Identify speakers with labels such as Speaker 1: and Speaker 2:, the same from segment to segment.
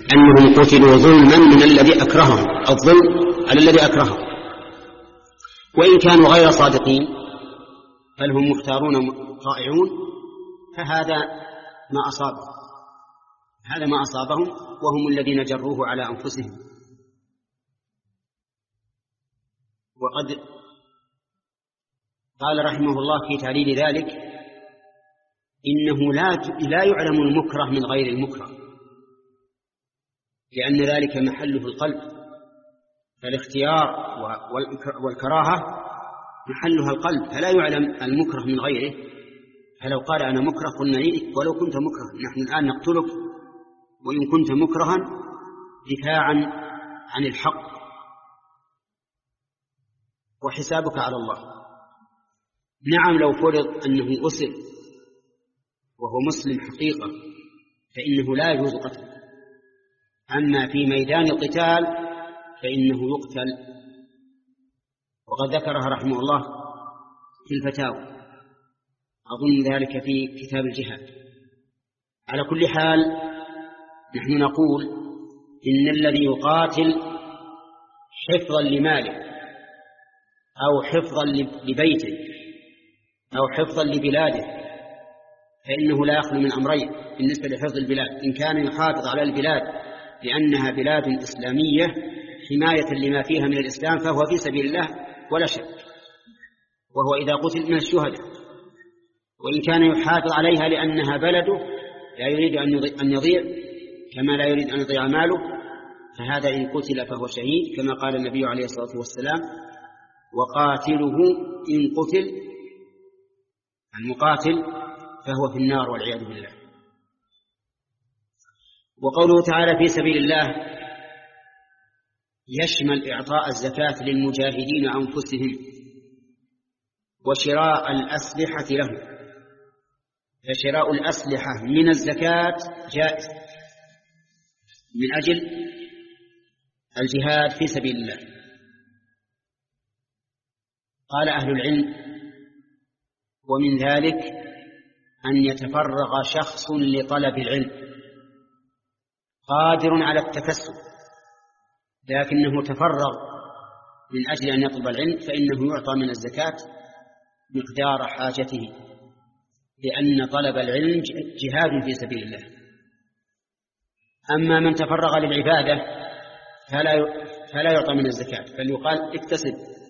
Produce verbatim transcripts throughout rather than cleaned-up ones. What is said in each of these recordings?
Speaker 1: أنهم قتلوا ظلما من الذي أكرههم، الظلم على الذي أكرههم، وإن كانوا غير صادقين بل هم مختارون طائعون فهذا ما أصابهم، هذا ما أصابهم وهم الذين جروه على أنفسهم. وقد قال رحمه الله في تعليل ذلك: إنه لا لا يعلم المكره من غير المكره، لأن ذلك محله القلب، فالاختيار والكراهة محلها القلب، فلا يعلم المكره من غيره. فلو قال أنا مكره قلنا لي ولو كنت مكره، نحن الآن نقتلك وإن كنت مكرها دفاعا عن الحق وحسابك على الله. نعم لو فرض أنه أسر وهو مسلم حقيقة فإنه لا يجوز قتله، أما في ميدان القتال فإنه يقتل، وقد ذكرها رحمه الله في الفتاوى، أظن ذلك في كتاب الجهاد. على كل حال نحن نقول إن الذي يقاتل حفظا لماله أو حفظا لبيته أو حفظا لبلاده فإنه لا يخلو من أمرين بالنسبة لحفظ البلاد: إن كان يحافظ على البلاد لأنها بلاد إسلامية حماية لما فيها من الإسلام فهو في سبيل الله ولا شك، وهو إذا قتل من الشهداء. وإن كان يحافظ عليها لأنها بلده لا يريد أن يضيع كما لا يريد أن يضيع ماله، فهذا إن قتل فهو شهيد، كما قال النبي عليه الصلاة والسلام: وقاتله إن قتل، المقاتل فهو في النار والعياذ بالله. وقوله تعالى في سبيل الله يشمل إعطاء الزكاة للمجاهدين أنفسهم وشراء الأسلحة لهم، فشراء الأسلحة من الزكاة جائز من أجل الجهاد في سبيل الله. قال أهل العلم: ومن ذلك أن يتفرغ شخص لطلب العلم قادر على التكسب لكنه تفرغ من أجل أن يطلب العلم، فإنه يعطى من الزكاة مقدار حاجته، لأن طلب العلم جهاد في سبيل الله. أما من تفرغ للعبادة فلا فلا يعطى من الزكاة، بل يقال اكتسب.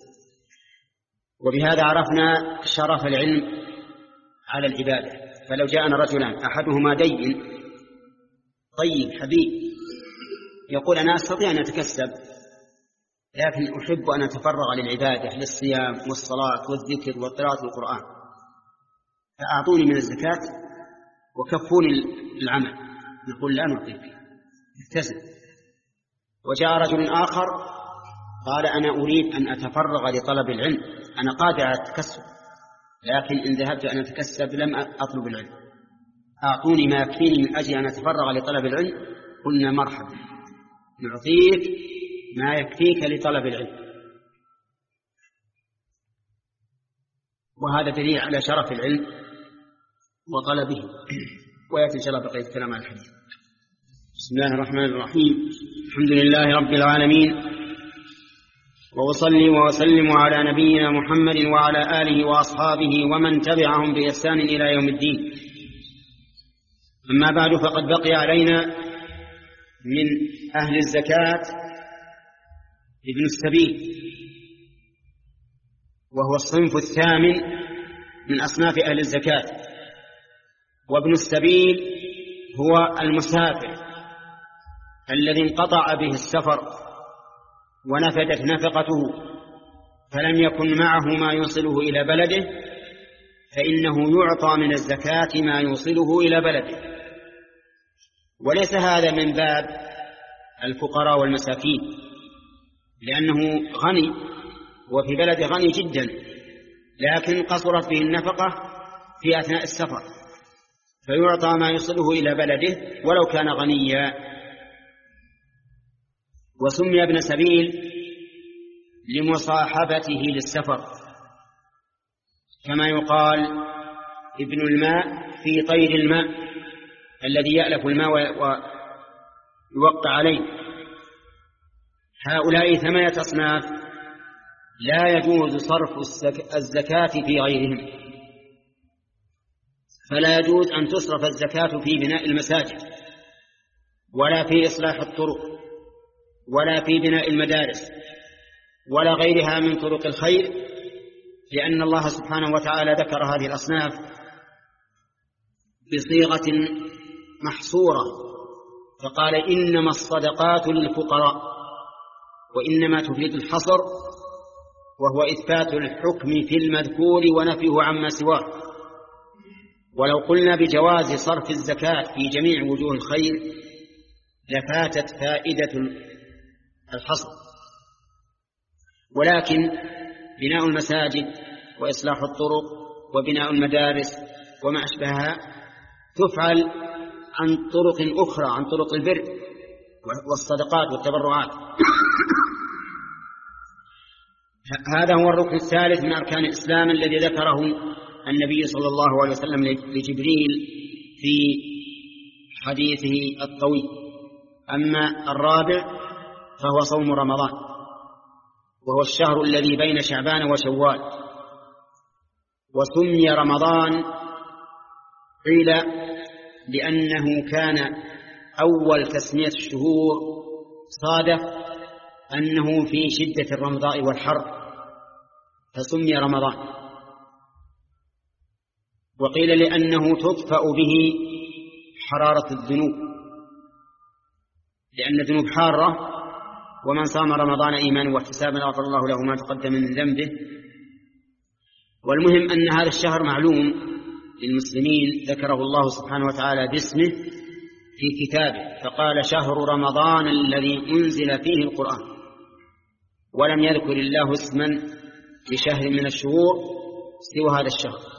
Speaker 1: وبهذا عرفنا شرف العلم على العبادة. فلو جاءنا رجلان أحدهما دين طيب حبيب يقول أنا أستطيع أن أتكسب لكن أحب أن أتفرغ للعبادة للصيام والصلاة والذكر وقراءة القرآن، فأعطوني من الزكاة وكفوني العمل، نقول لا نعطيك، اكتسب. وجاء رجل آخر قال أنا أريد أن أتفرغ لطلب العلم، أنا قادر على التكسب لكن إن ذهبت أن أتكسب لم أطلب العلم، أعطوني ما يكفيني من أجل أن أتفرغ لطلب العلم. قلنا مرحبا، نعطيك ما يكفيك لطلب العلم. وهذا دليل على شرف العلم وطلبه. ويأتي إن شاء الله بقية الكلام عن الحديث. بسم الله الرحمن الرحيم. الحمد لله رب العالمين، وأصلي وأسلم على نبينا محمد وعلى آله وأصحابه ومن تبعهم بإحسان إلى يوم الدين. أما بعد، فقد بقي علينا من أهل الزكاة ابن السبيل، وهو الصنف الثامن من أصناف أهل الزكاة. وابن السبيل هو المسافر الذي انقطع به السفر ونفدت نفقته فلم يكن معه ما يوصله إلى بلده، فإنه يعطى من الزكاة ما يوصله إلى بلده. وليس هذا من باب الفقراء والمساكين، لأنه غني وفي بلد غني جدا لكن قصرت به النفقة في أثناء السفر، فيعطى ما يوصله إلى بلده ولو كان غنيا. وسمي ابن سبيل لمصاحبته للسفر، كما يقال ابن الماء في طير الماء الذي يألف الماء يوقع عليه. هؤلاء ثمانية أصناف لا يجوز صرف الزكاة في غيرهم، فلا يجوز أن تصرف الزكاة في بناء المساجد، ولا في إصلاح الطرق، ولا في بناء المدارس، ولا غيرها من طرق الخير، لأن الله سبحانه وتعالى ذكر هذه الأصناف بصيغة محصورة، فقال إنما الصدقات للفقراء، وإنما تفيد الحصر، وهو إثبات الحكم في المذكور ونفيه عما سواه. ولو قلنا بجواز صرف الزكاة في جميع وجوه الخير لفاتت فائدة الحصر، ولكن بناء المساجد وإصلاح الطرق وبناء المدارس وما أشبهها تفعل عن طرق أخرى، عن طرق البر والصدقات والتبرعات. هذا هو الركن الثالث من أركان الإسلام الذي ذكره النبي صلى الله عليه وسلم لجبريل في حديثه الطويل. أما الرابع فهو صوم رمضان، وهو الشهر الذي بين شعبان وشوال. وسمي رمضان قيل لأنه كان أول تسمية الشهور صادف أنه في شدة الرمضاء والحر فسمي رمضان. وقيل لأنه تطفأ به حرارة الذنوب، لأن الذنوب حارة، ومن صام رمضان إيمانا واحتسابا غفر الله له ما تقدم من ذنبه. والمهم أن هذا الشهر معلوم للمسلمين، ذكره الله سبحانه وتعالى باسمه في كتابه، فقال شهر رمضان الذي أنزل فيه القرآن، ولم يذكر الله اسما لشهر من الشهور سوى هذا الشهر.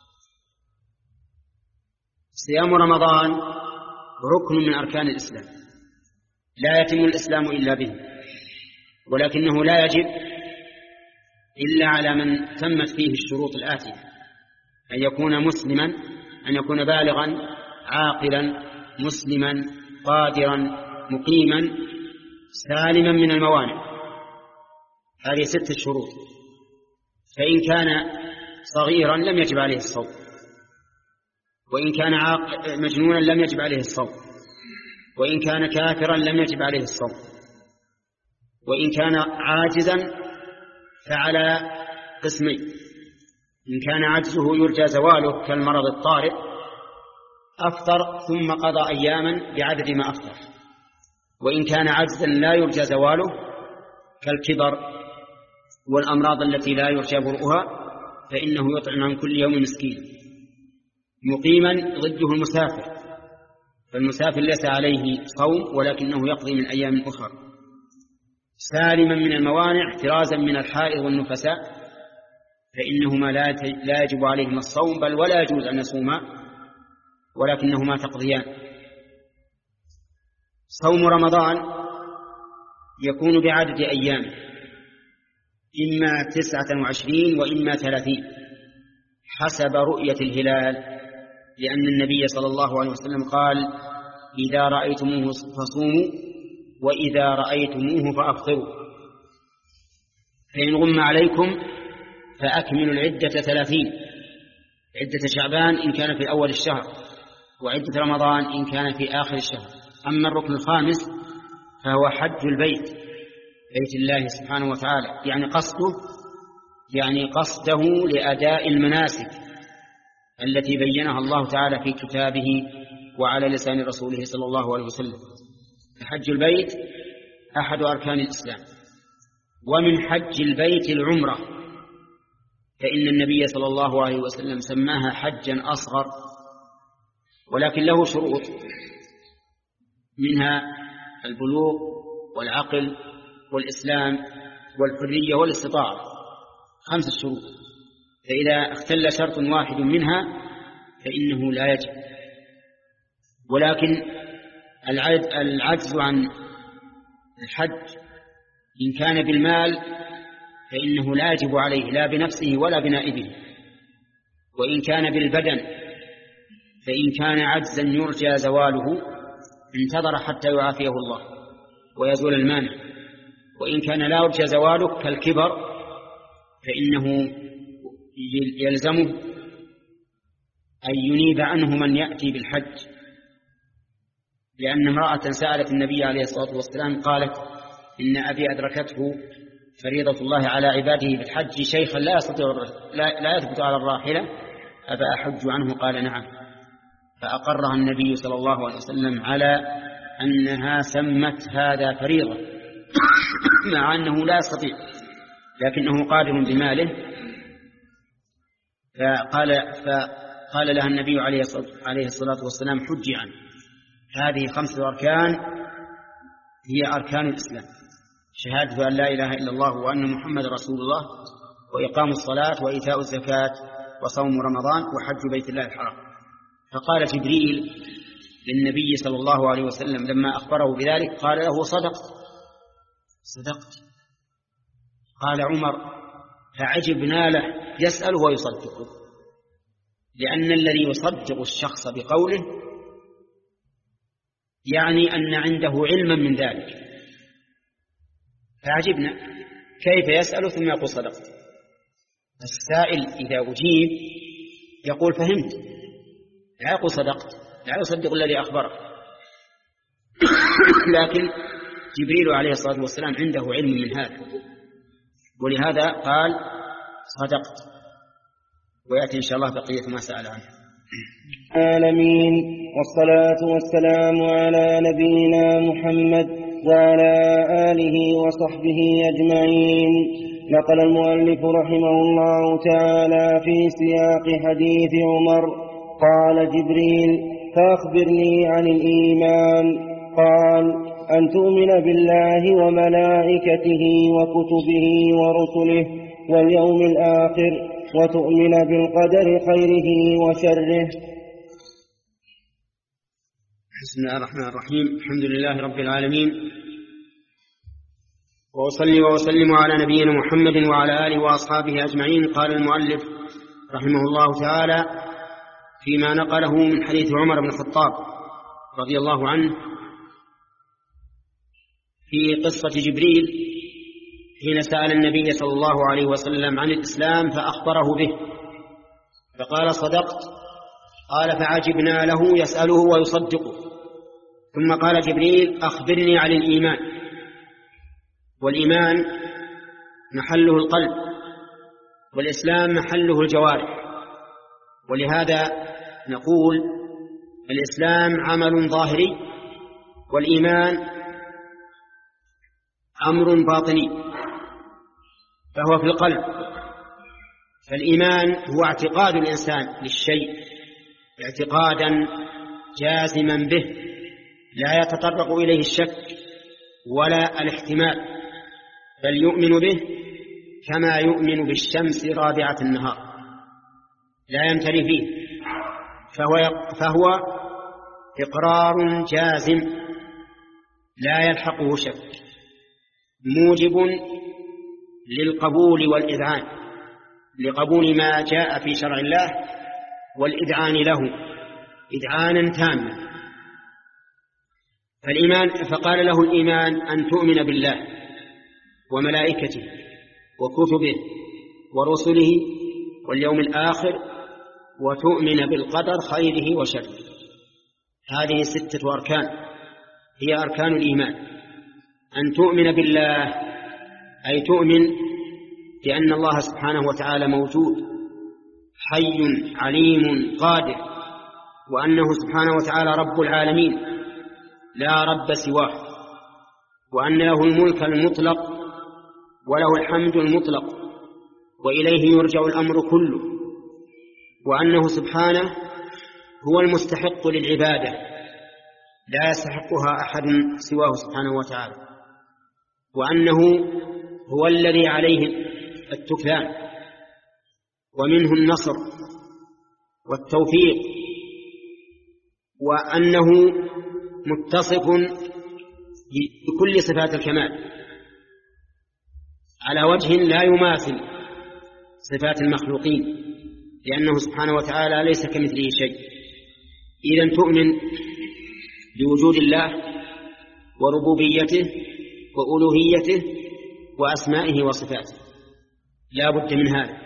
Speaker 1: صيام رمضان ركن من أركان الإسلام، لا يتم الإسلام إلا به، ولكنه لا يجب إلا على من تمت فيه الشروط الآتية: أن يكون مسلما، أن يكون بالغا عاقلا مسلما قادرا مقيما سالما من الموانع. هذه ستة شروط. فإن كان صغيرا لم يجب عليه الصوم، وإن كان مجنونا لم يجب عليه الصوم، وإن كان كافرا لم يجب عليه الصوم، وإن كان عاجزا فعلى قسمين: إن كان عجزه يرجى زواله كالمرض الطارئ أفطر ثم قضى أياما بعدد ما أفطر، وإن كان عجزا لا يرجى زواله كالكبر والأمراض التي لا يرجى برؤها فإنه يطعم عن كل يوم مسكين. مقيما ضده المسافر، فالمسافر ليس عليه صوم ولكنه يقضي من أيام أخرى. سالما من الموانع احترازا من الحائض والنفساء فإنهما لا يجب عليهما الصوم، بل ولا يجوز أن يصوما، ولكنهما تقضيان. صوم رمضان يكون بعدد أيام، إما تسعة وعشرين وإما ثلاثين حسب رؤية الهلال، لأن النبي صلى الله عليه وسلم قال: إذا رأيتموه فصوموا وإذا رأيتموه فأفطروا، فإن غم عليكم فأكملوا العدة ثلاثين، عدة شعبان إن كان في أول الشهر، وعدة رمضان إن كان في آخر الشهر. أما الركن الخامس فهو حج البيت، بيت الله سبحانه وتعالى، يعني قصده يعني قصده لأداء المناسك التي بينها الله تعالى في كتابه وعلى لسان رسوله صلى الله عليه وسلم. حج البيت أحد أركان الإسلام. ومن حج البيت العمرة، فإن النبي صلى الله عليه وسلم سماها حجا أصغر، ولكن له شروط، منها البلوغ والعقل والإسلام والحرية والاستطاعة، خمس شروط، فإذا اختل شرط واحد منها فإنه لا يجب. ولكن العجز عن الحج إن كان بالمال فإنه لا يجب عليه لا بنفسه ولا بنائبه، وإن كان بالبدن فإن كان عجزا يرجى زواله انتظر حتى يعافيه الله ويزول المانع، وإن كان لا يرجى زواله كالكبر فإنه يلزمه أن ينيب عنه من يأتي بالحج، لأن امرأة سألت النبي عليه الصلاة والسلام قالت إن أبي أدركته فريضة الله على عباده بالحج شيخا لا يستطيع لا, لا يثبت على الراحلة أفأحج عنه؟ قال نعم، فأقرها النبي صلى الله عليه وسلم على أنها سمت هذا فريضة مع أنه لا يستطيع لكنه قادر بماله. فقال, فقال لها النبي عليه الصلاة والسلام حجي عنه. هذه خمسة أركان هي أركان الإسلام: شهادة أن لا إله إلا الله وأن محمد رسول الله، وإقام الصلاة، وإيتاء الزكاة، وصوم رمضان، وحج بيت الله الحرام. فقال جبريل للنبي صلى الله عليه وسلم لما أخبره بذلك قال له صدقت صدقت. قال عمر فعجبنا له يسأله ويصدقه، لأن الذي يصدق الشخص بقوله يعني أن عنده علما من ذلك، فعجبنا كيف يسأل ثم يقول صدقت. السائل إذا أجيب يقول فهمت، لا يقول صدقت، لا يصدق الذي أخبره. لكن جبريل عليه الصلاة والسلام عنده علم من هذا، ولهذا قال صدقت. ويأتي إن شاء الله بقية ما سأل عنه.
Speaker 2: العالمين، والصلاة والسلام على نبينا محمد وعلى آله وصحبه أجمعين. نقل المؤلف رحمه الله تعالى في سياق حديث عمر قال جبريل فأخبرني عن الإيمان، قال أن تؤمن بالله وملائكته وكتبه ورسله واليوم الآخر، وتؤمن بالقدر خيره وشره.
Speaker 1: بسم الله الرحمن الرحيم. الحمد لله رب العالمين، وأصلي وأسلم على نبينا محمد وعلى آله وأصحابه أجمعين. قال المؤلف رحمه الله تعالى فيما نقله من حديث عمر بن الخطاب رضي الله عنه في قصة جبريل حين سأل النبي صلى الله عليه وسلم عن الإسلام فأخبره به فقال صدقت. قال فعجبنا له يسأله ويصدقه. ثم قال جبريل أخبرني عن الإيمان. والإيمان محله القلب، والإسلام محله الجوارح. ولهذا نقول الإسلام عمل ظاهري، والإيمان أمر باطني فهو في القلب. فالإيمان هو اعتقاد الإنسان للشيء اعتقادا جازما به لا يتطرق إليه الشك ولا الاحتمال، بل يؤمن به كما يؤمن بالشمس رابعة النهار لا يمتري فيه، فهو, فهو إقرار جازم لا يلحقه شك موجب للقبول والإذعان، لقبول ما جاء في شرع الله والإذعان له إذعانا تاما. فالإيمان فقال له الإيمان أن تؤمن بالله وملائكته وكتبه ورسله واليوم الآخر، وتؤمن بالقدر خيره وشره. هذه ستة أركان هي أركان الإيمان. أن تؤمن بالله أي تؤمن بأن الله سبحانه وتعالى موجود حي عليم قادر، وأنه سبحانه وتعالى رب العالمين لا رب سواه، وأن له الملك المطلق وله الحمد المطلق وإليه يرجع الأمر كله، وأنه سبحانه هو المستحق للعبادة لا يستحقها أحد سواه سبحانه وتعالى، وأنه هو الذي عليه التكلان ومنه النصر والتوفيق، وأنه متصف بكل صفات الكمال على وجه لا يماثل صفات المخلوقين، لأنه سبحانه وتعالى ليس كمثله شيء. إذن تؤمن بوجود الله وربوبيته وألوهيته وأسمائه وصفاته، لا بد من هذا.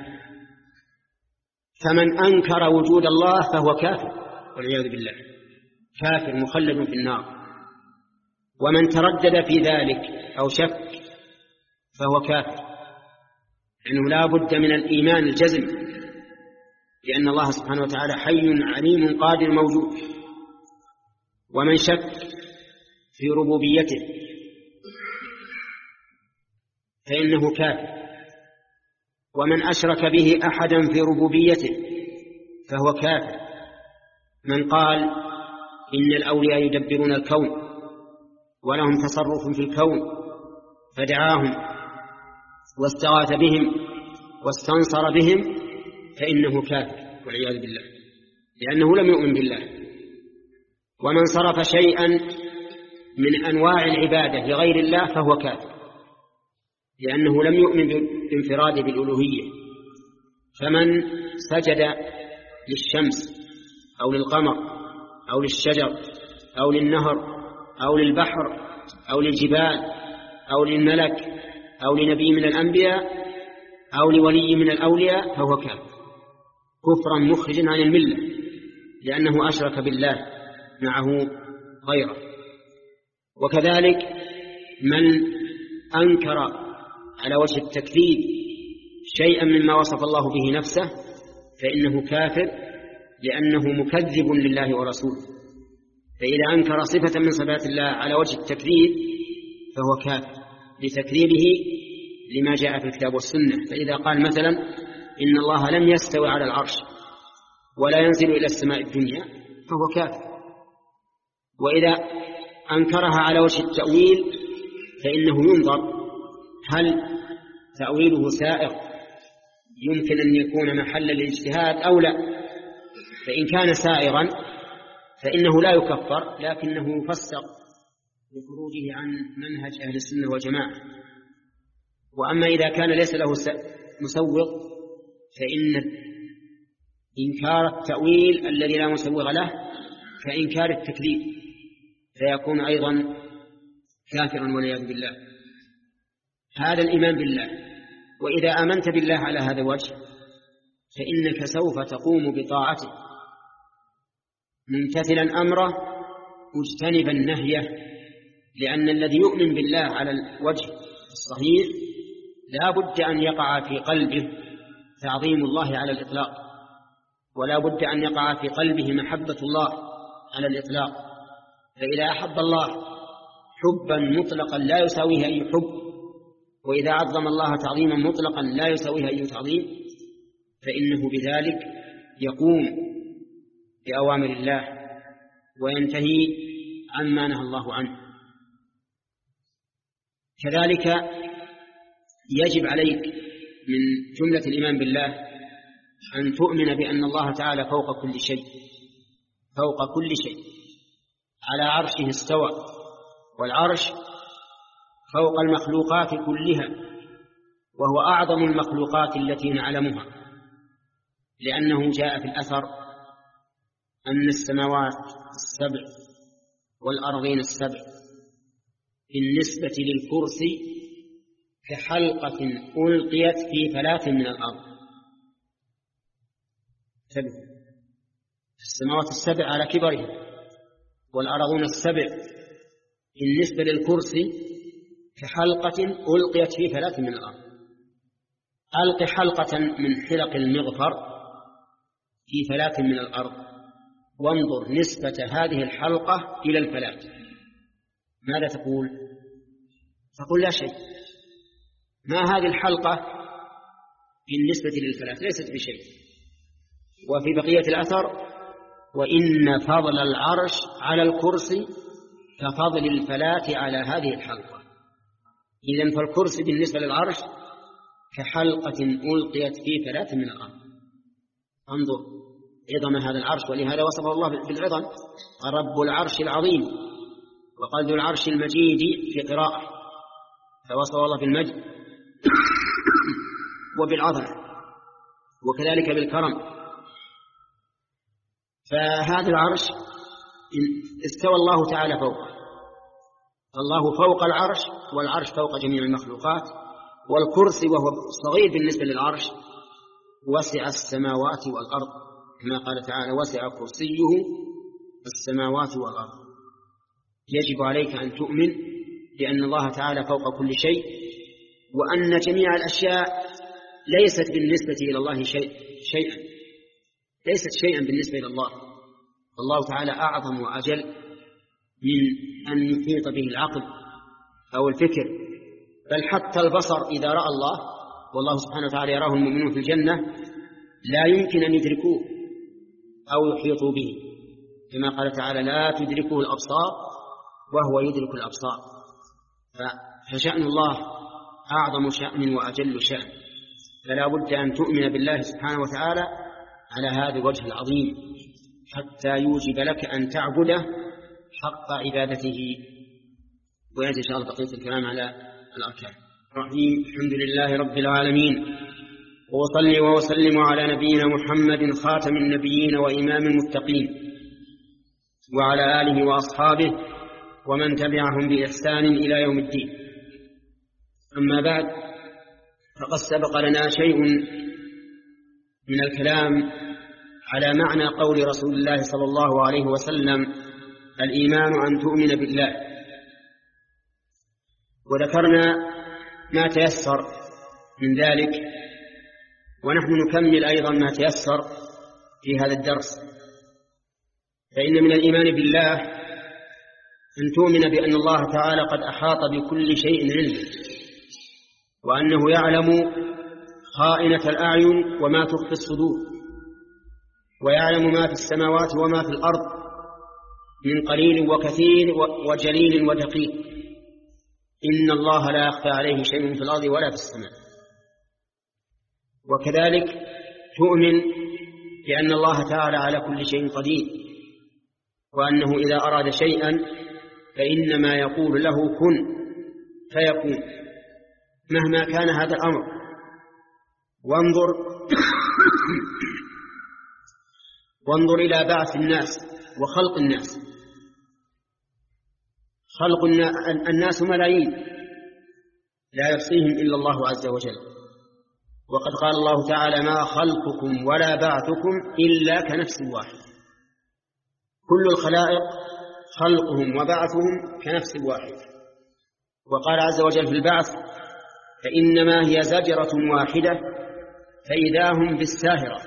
Speaker 1: فمن أنكر وجود الله فهو كافر والعياذ بالله، كافر مخلد في النار. ومن تردد في ذلك أو شك فهو كافر، لأنه لا بد من الإيمان الجزم، لأن الله سبحانه وتعالى حي عليم قادر موجود. ومن شك في ربوبيته فإنه كافر، ومن أشرك به أحدا في ربوبيته فهو كافر. من قال إن الأولياء يدبرون الكون ولهم تصرف في الكون فدعاهم واستغاث بهم واستنصر بهم فإنه كافر والعياذ بالله، لأنه لم يؤمن بالله. ومن صرف شيئا من أنواع العبادة لغير الله فهو كافر، لأنه لم يؤمن بانفراده بالألوهية. فمن سجد للشمس أو للقمر أو للشجر أو للنهر أو للبحر أو للجبال أو للملك أو لنبي من الأنبياء أو لولي من الأولياء فهو كافر كفرا مخرجا عن الملة، لأنه أشرك بالله معه غيره. وكذلك من أنكر على وجه التكذيب شيئا مما وصف الله به نفسه فإنه كافر، لأنه مكذب لله ورسوله. فإذا أنكر صفة من صفات الله على وجه التكذيب فهو كافر لتكذيبه لما جاء في الكتاب والسنة. فإذا قال مثلا إن الله لم يستوي على العرش ولا ينزل إلى السماء الدنيا فهو كافر. وإذا أنكرها على وجه التأويل فإنه ينظر هل تأويله سائغ يمكن أن يكون محل الاجتهاد أو لا. فإن كان سائغا فإنه لا يكفر، لكنه يفسق بخروجه عن منهج أهل السنة والجماعة. وأما إذا كان ليس له مسوغ فإن إنكار التأويل الذي لا مسوغ له كإنكار التكذيب، فيكون أيضا كافرا والعياذ بالله. هذا الإيمان بالله. وإذا آمنت بالله على هذا الوجه فإنك سوف تقوم بطاعته ممتثلا أمره مجتنبا نهيه، لأن الذي يؤمن بالله على الوجه الصحيح لا بد أن يقع في قلبه تعظيم الله على الإطلاق، ولا بد أن يقع في قلبه محبة الله على الإطلاق. فإذا أحب الله حبا مطلقا لا يساويه أي حب، وإذا عظم الله تعظيما مطلقا لا يساويه أي تعظيم، فإنه بذلك يقوم بأوامر الله وينتهي عما نهى الله عنه. كذلك يجب عليك من جملة الإيمان بالله أن تؤمن بأن الله تعالى فوق كل شيء، فوق كل شيء، على عرشه استوى، والعرش فوق المخلوقات كلها، وهو أعظم المخلوقات التي نعلمها، لأنه جاء في الأثر أن السماوات السبع والأرضين السبع بالنسبة للكرسي كحلقة ألقيت في فلاة من الأرض. السماوات السبع على كبرها والأرضون السبع بالنسبة للكرسي كحلقة ألقيت في فلاة من الأرض. ألق حلقة من حلق المغفر في فلاة من الأرض وانظر نسبة هذه الحلقة إلى الفلاة، ماذا تقول؟ تقول لا شيء. ما هذه الحلقة بالنسبة للفلاة؟ ليست بشيء. وفي بقية الأثر وإن فضل العرش على الكرسي كفضل الفلاة على هذه الحلقة. إذن فالكرسي بالنسبة للعرش كحلقة ألقيت في فلاة من الأرض. انظر عظم هذا العرش، ولهذا وصفه الله بالعظم رب العرش العظيم، وقال ذو العرش المجيد في قراءة، فوصفه الله بالمجد وبالعظمة وكذلك بالكرم. فهذا العرش استوى الله تعالى فوقه، الله فوق العرش، والعرش فوق جميع المخلوقات، والكرسي وهو صغير بالنسبة للعرش وسع السماوات والأرض، كما قال تعالى وسع كرسيه السماوات والأرض. يجب عليك أن تؤمن بأن الله تعالى فوق كل شيء، وأن جميع الأشياء ليست بالنسبة إلى الله شيء شيئا ليست شيئا بالنسبة إلى الله. الله تعالى أعظم وأجل من أن يحيط به العقل أو الفكر، بل حتى البصر إذا رأى الله، والله سبحانه وتعالى يراه المؤمنون في الجنة، لا يمكن أن يدركوه أو يحيطوا به، كما قال تعالى لا تدركه الأبصار وهو يدرك الأبصار. فشأن الله أعظم شأن وأجل شأن، فلا بد أن تؤمن بالله سبحانه وتعالى على هذا الوجه العظيم حتى يوجب لك أن تعبده حق عبادته. ويأتي إن شاء الله بقية الكلام على الأركان. الرحيم. الحمد لله رب العالمين، وأصلي وأسلم على نبينا محمد خاتم النبيين وإمام المتقين، وعلى آله وأصحابه ومن تبعهم بإحسان إلى يوم الدين. أما بعد، فقد سبق لنا شيء من الكلام على معنى قول رسول الله صلى الله عليه وسلم الإيمان أن تؤمن بالله، وذكرنا ما تيسر من ذلك، ونحن نكمل أيضا ما تيسر في هذا الدرس. فإن من الإيمان بالله أن تؤمن بأن الله تعالى قد أحاط بكل شيء علمه، وأنه يعلم خائنة الأعين وما تخفي الصدور، ويعلم ما في السماوات وما في الأرض من قليل وكثير وجليل ودقيق. إن الله لا يخفى عليه شيء في الأرض ولا في السماء. وكذلك تؤمن بأن الله تعالى على كل شيء قدير، وأنه إذا أراد شيئا فإنما يقول له كن فيكون مهما كان هذا الأمر. وانظر وانظر إلى بعث الناس وخلق الناس. خلق الناس ملايين لا يحصيهم إلا الله عز وجل، وقد قال الله تعالى ما خلقكم ولا بعثكم إلا كنفس واحد. كل الخلائق خلقهم وبعثهم كنفس واحد. وقال عز وجل في البعث فإنما هي زجرة واحدة فإذا هم بالساهرة.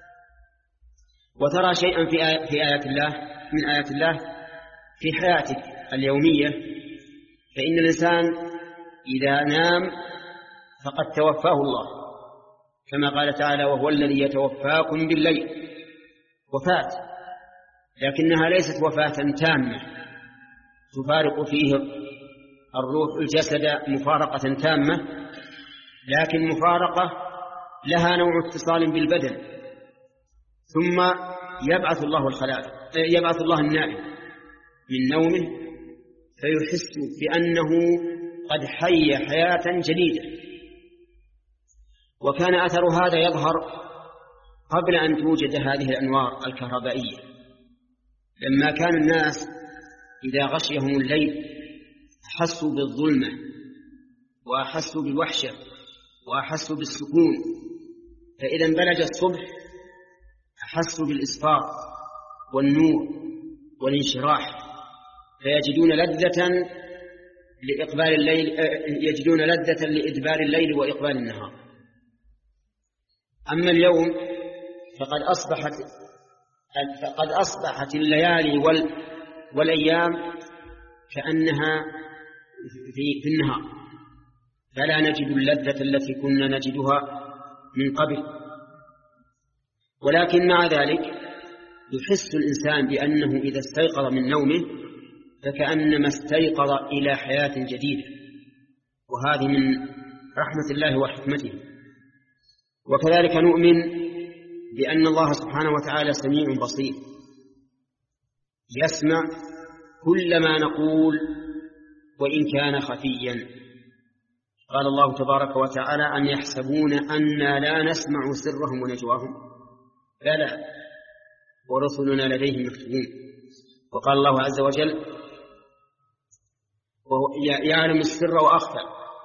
Speaker 1: وترى شيئا في آيات, في آيات الله من آيات الله في حياتك اليومية، فإن الإنسان إذا نام فقد توفاه الله، كما قال تعالى وهو الذي يتوفاكم بالليل. وفاة، لكنها ليست وفاة تامة تفارق فيه الروح الجسد مفارقة تامة، لكن مفارقة لها نوع اتصال بالبدن. ثم يبعث الله الخلائق، يبعث الله النائم من نومه فيحس بأنه قد حي حياة جديدة. وكان أثر هذا يظهر قبل أن توجد هذه الأنوار الكهربائية، لما كان الناس إذا غشيهم الليل أحسوا بالظلمة وأحسوا بالوحشة وأحسوا بالسكون، فإذا انبلج الصبح أحسوا بالإسفار والنور والانشراح، فيجدون لذة لإقبال الليل، يجدون لذة لإدبار الليل وإقبال النهار. أما اليوم فقد أصبحت فقد أصبحت الليالي والأيام كأنها في, في النهار، فلا نجد اللذة التي كنا نجدها من قبل. ولكن مع ذلك يحس الإنسان بأنه إذا استيقظ من نومه فكأنما استيقظ إلى حياة جديدة، وهذه من رحمة الله وحكمته. وكذلك نؤمن بأن الله سبحانه وتعالى سميع بصير، يسمع كل ما نقول وإن كان خفيا. قال الله تبارك وتعالى أم يحسبون أنا لا نسمع سرهم ونجواهم، بلى ورسلنا لديهم مكتوبون. وقال الله عز وجل وهو يعلم السر وأخفى،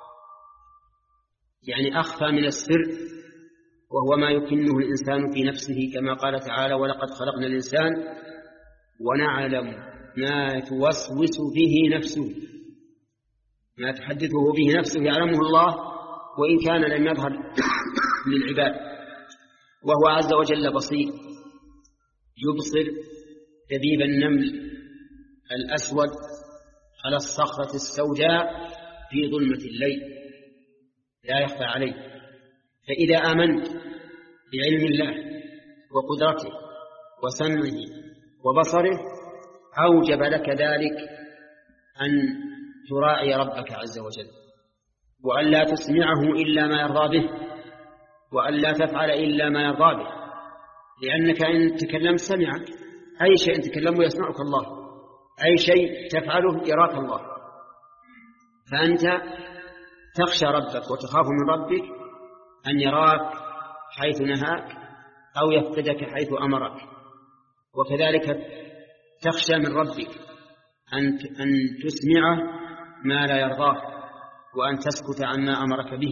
Speaker 1: يعني أخفى من السر وهو ما يكنه الإنسان في نفسه، كما قال تعالى ولقد خلقنا الإنسان ونعلم ما توسوس به نفسه، ما تحدثه به نفسه يعلمه الله وإن كان لم يظهر للعباد، وهو عز وجل بصير يبصر دبيب النمل الأسود على الصخرة السوداء في ظلمة الليل لا يخفى عليه. فإذا آمنت بعلم الله وقدرته وسمعه وبصره أوجب لك ذلك أن تراعي ربك عز وجل، وأن لا تسمعه إلا ما يرضى به، وأن لا تفعل إلا ما يرضى به، لأنك إن تكلمت سمعك، أي شيء تكلمه يسمعك الله، أي شيء تفعله يراك الله، فأنت تخشى ربك وتخاف من ربك أن يراك حيث نهاك أو يفقدك حيث أمرك، وكذلك تخشى من ربك أن تسمعه ما لا يرضاه وأن تسكت عما أمرك به.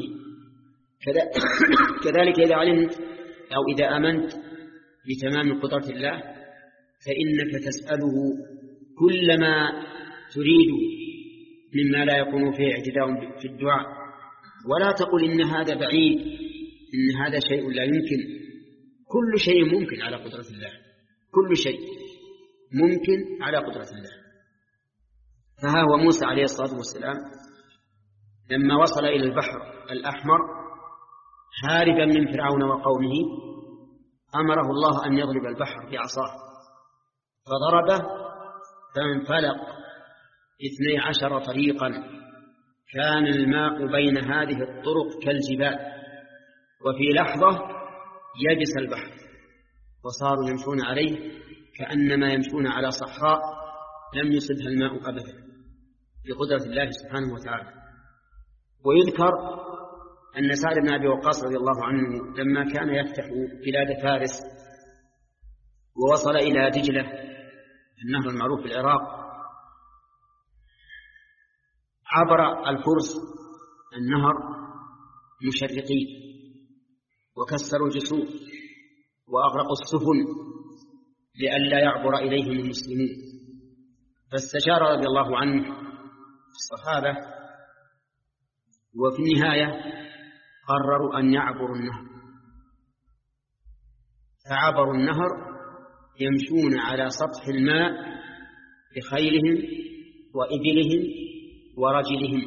Speaker 1: كذلك إذا علمت أو إذا آمنت بتمام قدرة الله فإنك تسأله كل ما تريد مما لا يكون فيه اعتداء في الدعاء، ولا تقل إن هذا بعيد، إن هذا شيء لا يمكن. كل شيء ممكن على قدرة الله، كل شيء ممكن على قدرة الله. فها هو موسى عليه الصلاة والسلام لما وصل إلى البحر الأحمر هاربا من فرعون وقومه أمره الله أن يضرب البحر بعصاه، فضربه فانفلق اثني عشر طريقا، كان الماء بين هذه الطرق كالجبال، وفي لحظة يبس البحر وصاروا يمشون عليه كأنما يمشون على صحراء لم يصبها الماء أبدا بقدرة الله سبحانه وتعالى. ويذكر أن سعد بن أبي وقاص رضي الله عنه لما كان يفتح بلاد فارس ووصل إلى دجلة النهر المعروف في العراق، عبر الفرس النهر مشرقين وكسروا الجسور وأغرقوا السفن لئلا يعبر إليهم المسلمون، فاستشار رضي الله عنه الصحابة وفي النهاية قرروا أن يعبروا النهر، فعبروا النهر يمشون على سطح الماء بخيلهم وإبلهم ورجلهم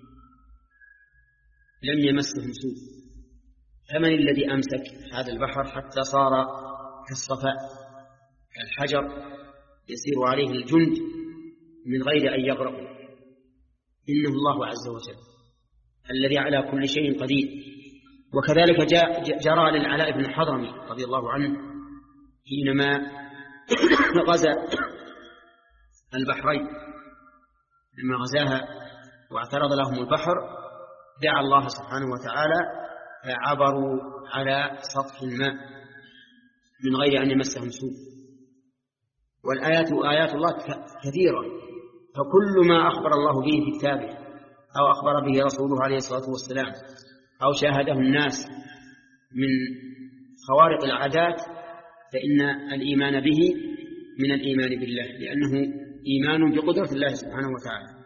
Speaker 1: لم يمسهم سوء. فمن الذي أمسك هذا البحر حتى صار كالصفاء كالحجر يسير عليه الجند من غير أن يغرقوا؟ إنه الله عز وجل الذي على كل شيء قدير. وكذلك جاء جرى للعلاء بن الحضرمي رضي الله عنه حينما غزا البحرين، لما غزاها واعترض لهم البحر دعا الله سبحانه وتعالى فعبروا على سطح الماء من غير أن يمسهم سوء. والآيات آيات الله كثيرة، فكل ما أخبر الله به في كتابه أو أخبر به رسوله عليه الصلاة والسلام أو شاهده الناس من خوارق العادات فإن الإيمان به من الإيمان بالله، لأنه إيمان بقدرة الله سبحانه وتعالى.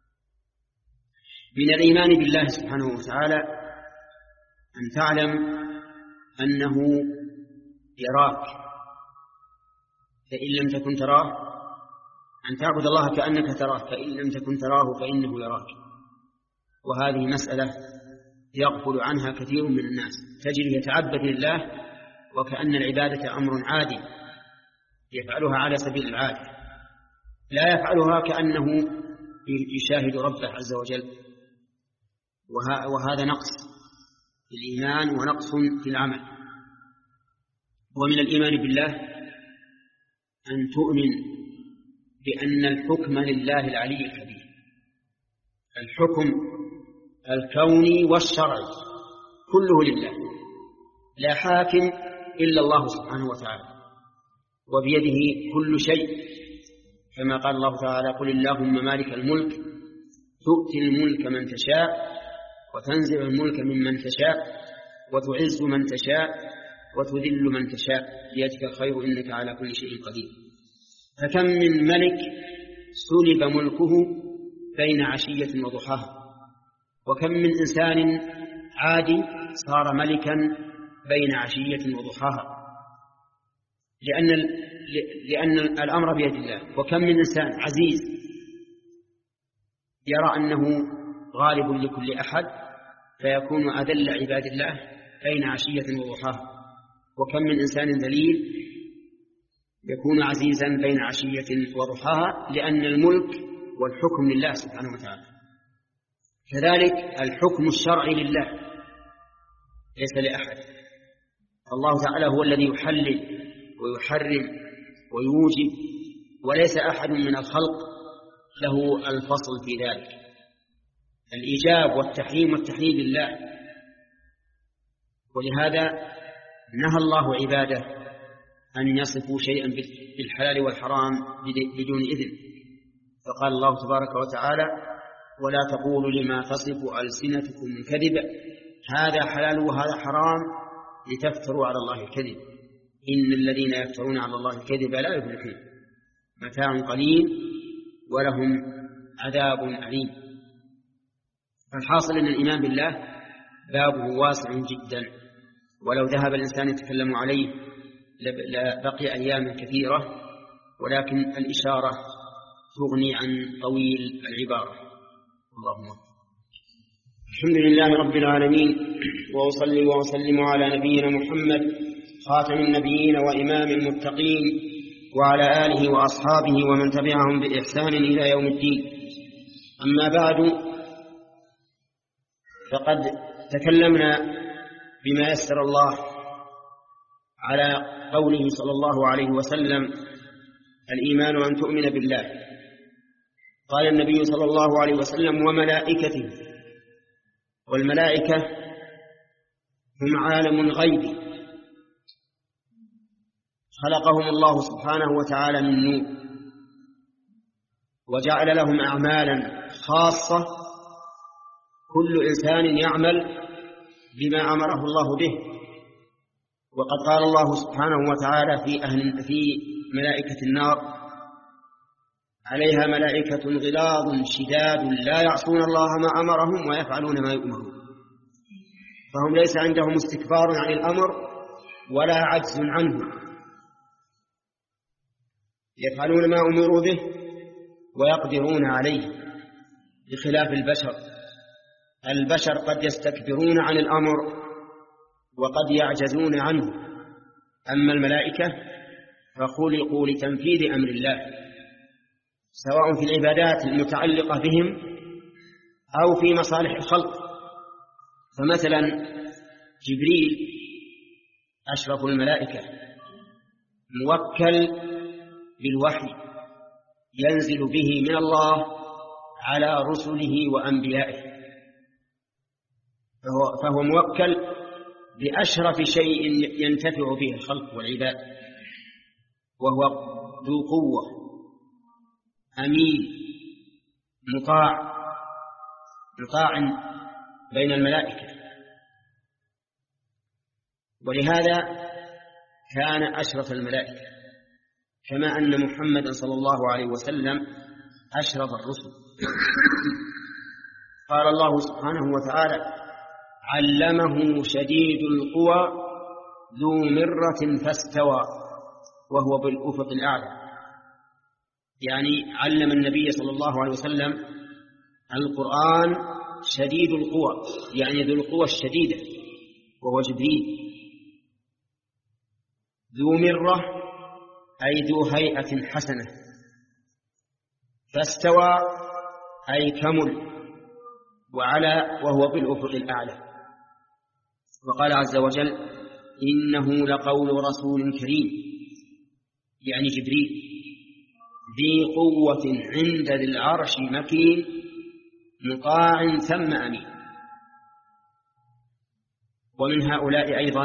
Speaker 1: من الإيمان بالله سبحانه وتعالى أن تعلم أنه يراك، فإن لم تكن تراه، أن تعبد الله كأنك تراه، فإن لم تكن تراه فإنه يراك. وهذه مسألة يغفل عنها كثير من الناس، تجد يتعبد لله وكأن العبادة أمر عادي يفعلها على سبيل العادة، لا يفعلها كأنه يشاهد ربه عز وجل. وهذا نقص في الإيمان ونقص في العمل. ومن الإيمان بالله أن تؤمن بأن الحكم لله العلي الكبير، الحكم الكوني والشرعي كله لله، لا حاكم إلا الله سبحانه وتعالى، وبيده كل شيء كما قال الله تعالى: قل اللهم مالك الملك تؤتي الملك من تشاء وتنزع الملك ممن تشاء وتعز من تشاء وتذل من تشاء بيدك الخير إنك على كل شيء قدير. فكم من ملك سلب ملكه بين عشية وضحاها، وكم من إنسان عادي صار ملكا بين عشية وضحاها، لأن لأن الأمر بيد الله. وكم من إنسان عزيز يرى أنه غالب لكل أحد فيكون أذل عباد الله بين عشية وضحاها. وكم من إنسان ذليل يكون عزيزا بين عشية وضحاها، لأن الملك والحكم لله سبحانه وتعالى. كذلك الحكم الشرعي لله ليس لأحد. الله تعالى هو الذي يحلل ويحرم ويوجب، وليس أحد من الخلق له الفصل في ذلك. الإيجاب والتحريم والتحليل لله، ولهذا نهى الله عباده أن يصفوا شيئا بالحلال والحرام بدون إذن. فقال الله تبارك وتعالى: ولا تقولوا لما تصف ألسنتكم الكذب هذا حلال وهذا حرام لتفتروا على الله الكذب إن الذين يفترون على الله الكذب لا يفلحون متاع قليل ولهم عذاب أليم. فالحاصل أن الإيمان بالله بابه واسع جدا، ولو ذهب الإنسان يتكلم عليه لبقي أيام كثيرة، ولكن الإشارة تغني عن طويل العبارة. اللهم الحمد لله رب العالمين، وأصلي وأسلم على نبينا محمد خاتم النبيين وإمام المتقين، وعلى آله وأصحابه ومن تبعهم بإحسان إلى يوم الدين. أما بعد، فقد تكلمنا بما يسر الله على قوله صلى الله عليه وسلم: الإيمان أن تؤمن بالله. قال النبي صلى الله عليه وسلم: وملائكته. والملائكة هم عالم غيبي خلقهم الله سبحانه وتعالى من نور، وجعل لهم أعمالا خاصة، كل إنسان يعمل بما أمره الله به. وقد قال الله سبحانه وتعالى في أهل في ملائكة النار: عليها ملائكة غلاظ شداد لا يعصون الله ما أمرهم ويفعلون ما يؤمرون. فهم ليس عندهم استكبار عن الأمر ولا عجز عنه، يفعلون ما أمروا به ويقدرون عليه، بخلاف البشر. البشر قد يستكبرون عن الأمر وقد يعجزون عنه، أما الملائكة فخلقوا لتنفيذ أمر الله، سواء في العبادات المتعلقة بهم أو في مصالح الخلق. فمثلا جبريل أشرف الملائكة موكل بالوحي ينزل به من الله على رسله وأنبيائه، فهو, فهو موكل بأشرف شيء ينتفع به الخلق والعباد، وهو ذو قوة أمين مطاع مطاع بين الملائكة. ولهذا كان أشرف الملائكة، كما أن محمدا صلى الله عليه وسلم أشرف الرسل. قال الله سبحانه وتعالى: علمه شديد القوى ذو مرة فاستوى وهو بالأفق الأعلى. يعني علم النبي صلى الله عليه وسلم القرآن شديد القوى، يعني ذو القوى الشديدة، وهو جبريل. ذو مرة أي ذو هيئة حسنة، فاستوى أي كمل وعلى وهو بالأفق الأعلى. وقال عز وجل: إنه لقول رسول كريم، يعني جبريل، ذي قوة عند ذي العرش مكين مطاع ثم أمين. ومن هؤلاء أيضا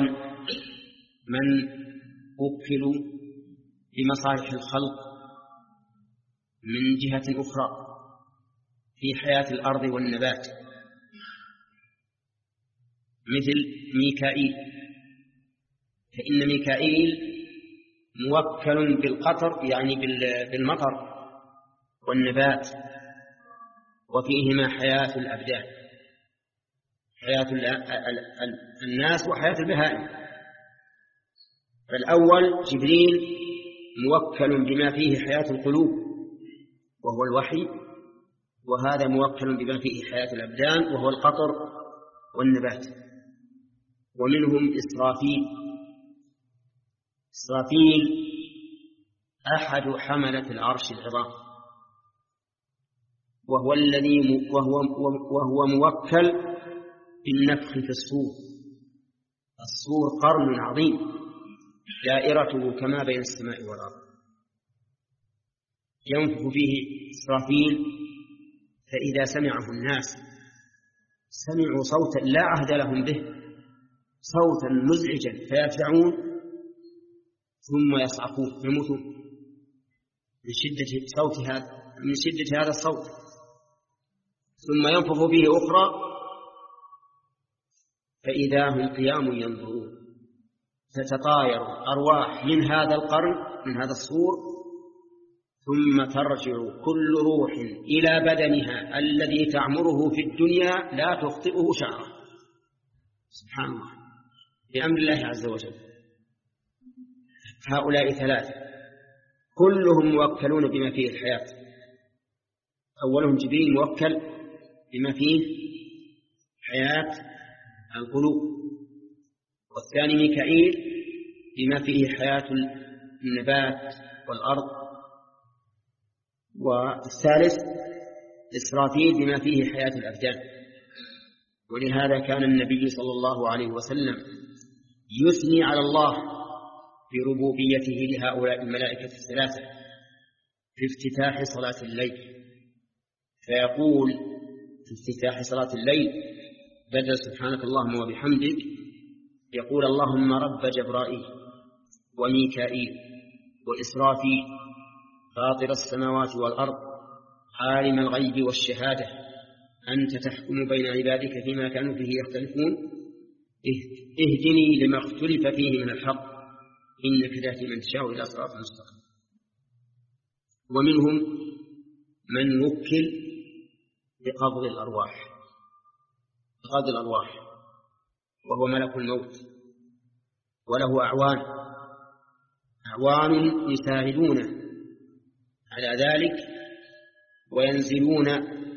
Speaker 1: من وكلوا بمصالح الخلق من جهة أخرى في حياة الأرض والنبات، مثل ميكائيل، فإن ميكائيل موكل بالقطر يعني بالمطر والنبات، وفيهما حياة الأبدان، حياة الناس وحياة البهائم. فالأول جبريل موكل بما فيه حياة القلوب وهو الوحي، وهذا موكل بما فيه حياة الأبدان وهو القطر والنبات. ومنهم إسرافيل. إسرافيل أحد حملة العرش العظام، وهو الذي وهو وهو موكل بالنفخ في الصور. الصور قرن عظيم دائرته كما بين السماء والأرض، ينفخ فيه إسرافيل، فإذا سمعه الناس سمعوا صوتا لا عهد لهم به، صوتا مزعجا فيفزعون ثم يصعقون يموتون من شدة صوت هذا من شدة هذا الصوت. ثم ينفخ فيه أخرى فإذا هم قيام ينظرون، تتطاير أرواح من هذا القرن من هذا الصور، ثم ترجع كل روح إلى بدنها الذي تعمره في الدنيا لا تخطئه شعرة. سبحان الله، بأمر الله عز وجل. هؤلاء ثلاثة كلهم موكلون بما فيه الحياة. أولهم جبريل موكل بما فيه حياة القلوب، والثاني ميكائيل بما فيه حياة النبات والأرض، والثالث إسرافيل بما فيه حياة الأبدان. ولهذا كان النبي صلى الله عليه وسلم يثني على الله في ربوبيته لهؤلاء الملائكة الثلاثة في افتتاح صلاة الليل، فيقول في افتتاح صلاة الليل بدل سبحانك اللهم وبحمدك يقول اللهم رب جبرائيل وميكائيل وإسرافيل فاطر السماوات والأرض عالم الغيب والشهادة أنت تحكم بين عبادك فيما كانوا فيه يختلفون اهدني لما اختلف فيه من الحق إنك تهدي من تشاء إلى صراط مستقيم. ومنهم من وكل بقبض الأرواح بقبض الأرواح وهو ملك الموت، وله أعوان أعوان يساعدونه على ذلك، وينزلون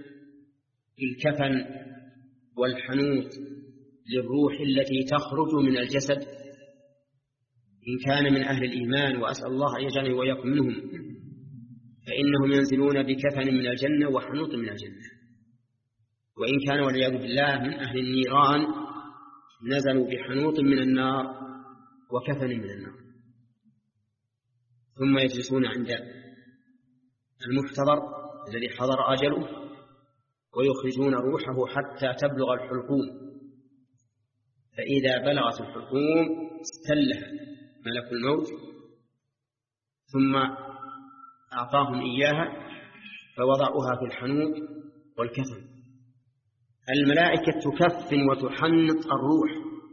Speaker 1: الكفن والحنوط للروح التي تخرج من الجسد إن كان من أهل الإيمان، وأسأل الله أن يجعلني وإياكم منهم، فإنهم ينزلون بكفن من الجنة وحنوط من الجنة. وإن كان والعياذ بالله من أهل النيران نزلوا بحنوط من النار وكفن من النار، ثم يجلسون عند المحتضر الذي حضر أجله ويخرجون روحه حتى تبلغ الحلقوم، فإذا بلغت الحلقوم استلها ملك الموت ثم أعطاهم إياها فوضعوها في الحنوط والكفن. الملائكة تكفن وتحنط الروح،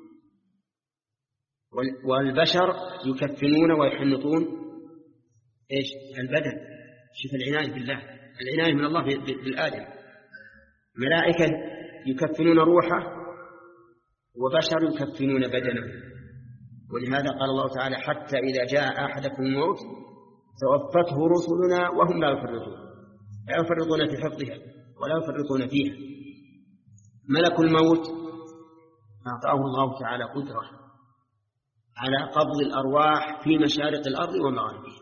Speaker 1: والبشر يكفنون ويحنطون إيش؟ البدن. شوف العناية بالله، العناية من الله بالآدم. ملائكة يكفنون روحه وبشر يكفنون بدنه. ولهذا قال الله تعالى حتى إذا جاء أحدكم الموت توفته رسلنا وهم لا يفرطون لا يفرطون في حفظها ولا يفرطون فيها. ملك الموت أعطاه الله تعالى قدرة على قبض الأرواح في مشارق الأرض ومغاربها،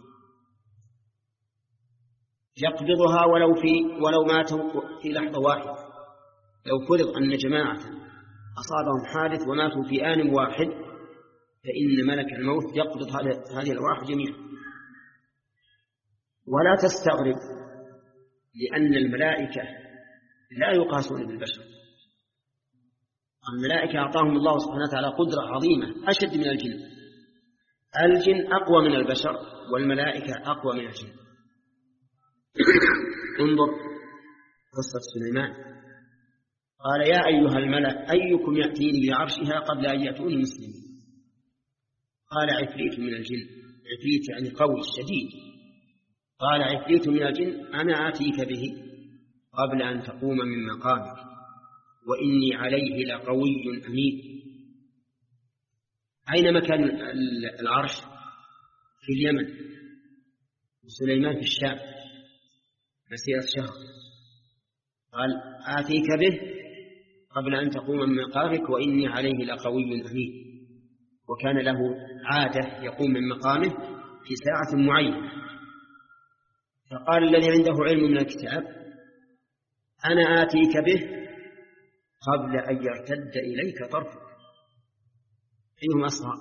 Speaker 1: يقبضها ولو في ولو ماتوا في لحظة واحدة. لو فرض أن جماعة أصابهم حادث وماتوا في آن واحد فإن ملك الموت يقبض هذه الأرواح جميعا. ولا تستغرب، لأن الملائكة لا يقاسون بالبشر. الملائكة أعطاهم الله سبحانه وتعالى قدرة عظيمة أشد من الجن. الجن أقوى من البشر والملائكة أقوى من الجن. انظر قصة سليمان، قال يا أيها الملأ أيكم يأتيني بعرشها قبل أن يأتوني مسلمين. قال عفريت من الجن، عفريت يعني قوي شديد، قال عفريت من الجن أنا آتيك به قبل أن تقوم من مقامك وإني عليه لقوي أمين. أين مكان العرش؟ في اليمن، وسليمان في الشام مسيرة شهر. قال آتيك به قبل أن تقوم من مقامك وإني عليه لقوي أمين. وكان له عادة يقوم من مقامه في ساعة معينة. فقال الذي عنده علم من الكتاب أنا آتيك به قبل أن يرتد إليك طرفك. أيهما أسرع؟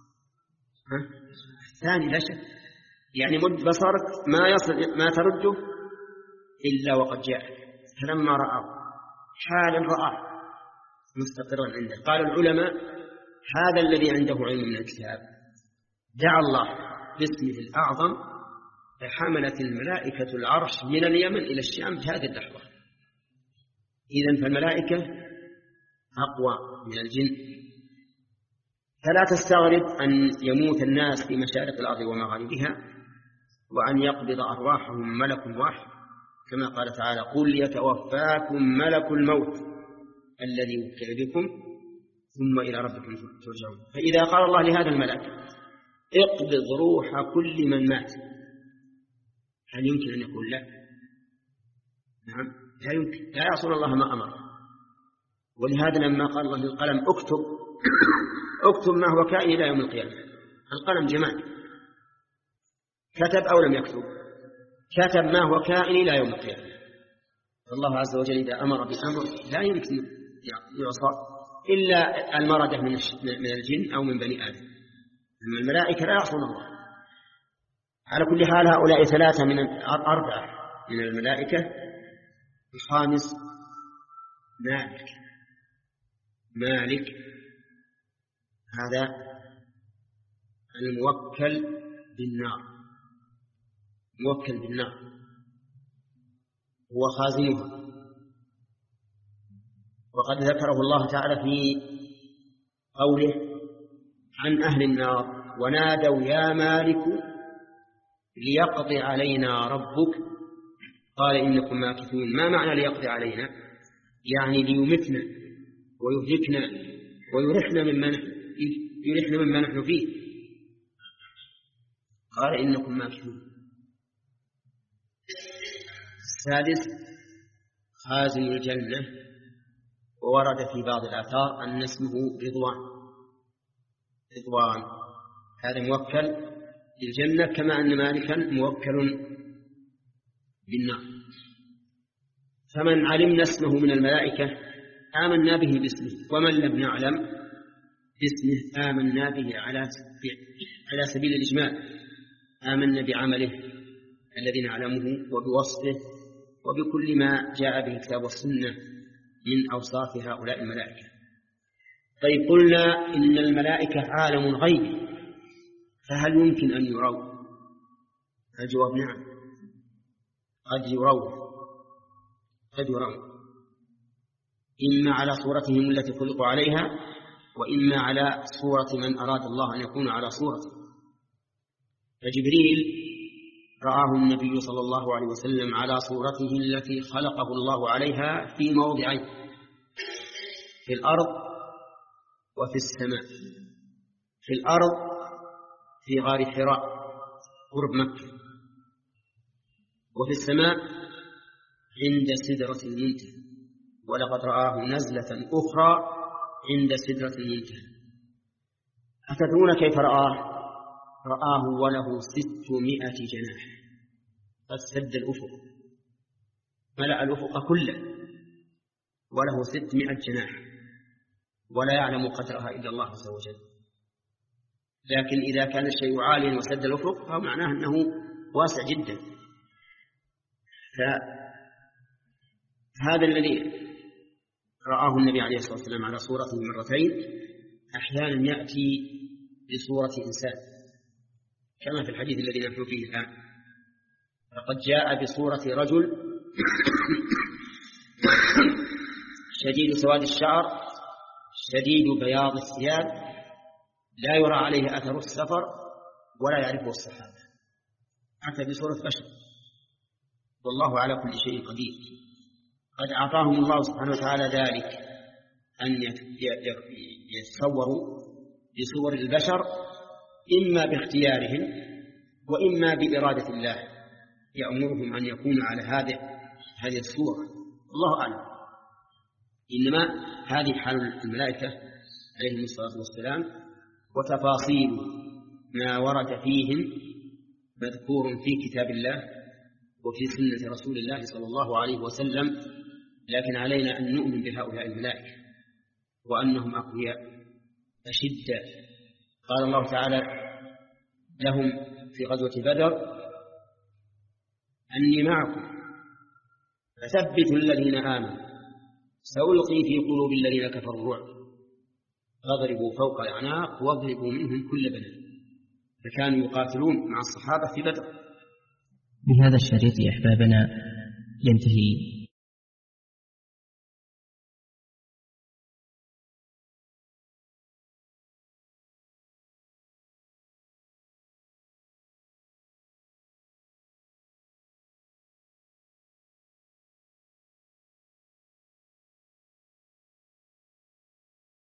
Speaker 1: الثاني لا شك، يعني مد بصرك ما يصل ما ترده إلا وقد جاءك. فلما رأى حالا رأى مستقرا عنده. قال العلماء هذا الذي عنده علم من الكتاب دعا الله باسمه الأعظم فحملت الملائكة العرش من اليمن إلى الشام في هذه اللحظة. إذن فالملائكة أقوى من الجن. فلا تستغرب أن يموت الناس في مشارق الأرض ومغاربها وأن يقبض أرواحهم ملك واحد، كما قال تعالى قل يتوفاكم ملك الموت الذي وكل بكم ثم إلى ربكم ترجعون. فإذا قال الله لهذا الملك اقبض روح كل من مات، هل يمكن أن يقول لا؟ نعم لا يمكن، لا يعصون الله ما أمر. ولهذا لما قال الله للقلم اكتب اكتب ما هو كائن إلى يوم القيامة، القلم جماد، كتب أو لم يكتب، كتب ما هو كائن إلى يوم القيامة. الله عز وجل إذا أمر بأمر لا يمكن يعصى إلا المردة من الجن أو من بني آدم، أما الملائكة لا يعصون الله. على كل حال هؤلاء ثلاثة من أربعة من الملائكة. الخامس مالك. مالك هذا الموكل بالنار، موكل بالنار هو خازنها. وقد ذكره الله تعالى في قوله عن أهل النار ونادوا يا مالك ليقضي علينا ربك قال إنكم ماكثون. ما معنى ليقضي علينا؟ يعني ليمتنا ويهلكنا ويرحنا مما يرحنا مما نحن فيه. قال إنكم ماكثون. السادس خازن الجنة، وورد في بعض الآثار أن اسمه رضوان. رضوان هذا موكل للجنة كما أن مالكا موكل بالنار. فمن علمنا اسمه من الملائكة آمنا به باسمه، ومن لم نعلم باسمه آمنا به على على سبيل الإجمال، آمنا بعمله الذي نعلمه وبوصفه وبكل ما جاء به الكتاب والسنة من أوصاف هؤلاء الملائكة. طيب قلنا إن الملائكة عالم غيب، فهل يمكن أن يروا؟ الجواب نعم، قد يروا قد يروا إما على صورتهم التي خلقوا عليها وإما على صورة من أراد الله أن يكون على صورته. فجبريل رآه النبي صلى الله عليه وسلم على صورته التي خلقه الله عليها في موضعين، في الأرض وفي السماء. في الأرض في غار حراء قرب مكة، وفي السماء عند سدرة المنتهى، ولقد رآه نزلة أخرى عند سدرة المنتهى. أتدرون كيف رآه؟ رآه وله ستمائة جناح، قد سد الأفق، ملأ الأفق كله، وله ستمائة جناح، ولا يعلم قدرها إلا الله عز وجل. لكن إذا كان الشيء عاليا وسد الأفق فهو معناه أنه واسع جدا. فهذا الذي رآه النبي عليه الصلاة والسلام على صورته مرتين أحيانا يأتي بصورة إنسان كما في الحديث الذي نحن فيه الآن. فقد جاء بصورة رجل شديد سواد الشعر شديد بياض الثياب لا يرى عليه أثر السفر ولا يعرفه الصحابة، أتى بصورة بشر، والله على كل شيء قدير. قد أعطاهم الله سبحانه وتعالى ذلك أن يتصوروا بصور البشر إما باختيارهم وإما بإرادة الله يأمرهم أن يكونوا على هذه هذه الصورة، الله أعلم. إنما هذه حال الملائكة عليهم الصلاة والسلام، وتفاصيل ما ورد فيهم مذكور في كتاب الله وفي سنة رسول الله صلى الله عليه وسلم، لكن علينا أن نؤمن بهؤلاء الملائكة وأنهم أقوياء أشداء. قال الله تعالى لهم في غزوة بدر: أني معكم فثبتوا الذين آمنوا سألقي في قلوب الذين كفروا الرعب فاضربوا فوق الأعناق واضربوا منهم كل بنان. فكانوا يقاتلون مع الصحابة في بدر.
Speaker 3: بهذا الشريط يا أحبابنا ينتهي